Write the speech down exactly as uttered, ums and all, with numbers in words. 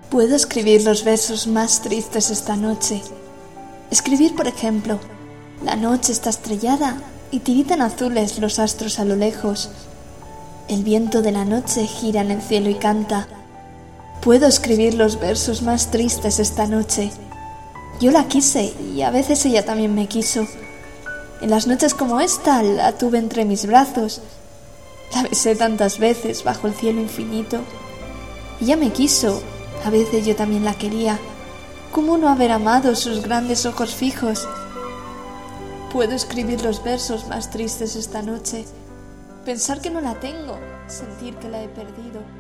Puedo escribir los versos más tristes esta noche. Escribir, por ejemplo, la noche está estrellada y tiritan azules los astros a lo lejos. El viento de la noche gira en el cielo y canta. Puedo escribir los versos más tristes esta noche. Yo la quise y a veces ella también me quiso. En las noches como esta la tuve entre mis brazos. La besé tantas veces bajo el cielo infinito. Ella me quiso. A veces yo también la quería. ¿Cómo no haber amado sus grandes ojos fijos? Puedo escribir los versos más tristes esta noche. Pensar que no la tengo, sentir que la he perdido.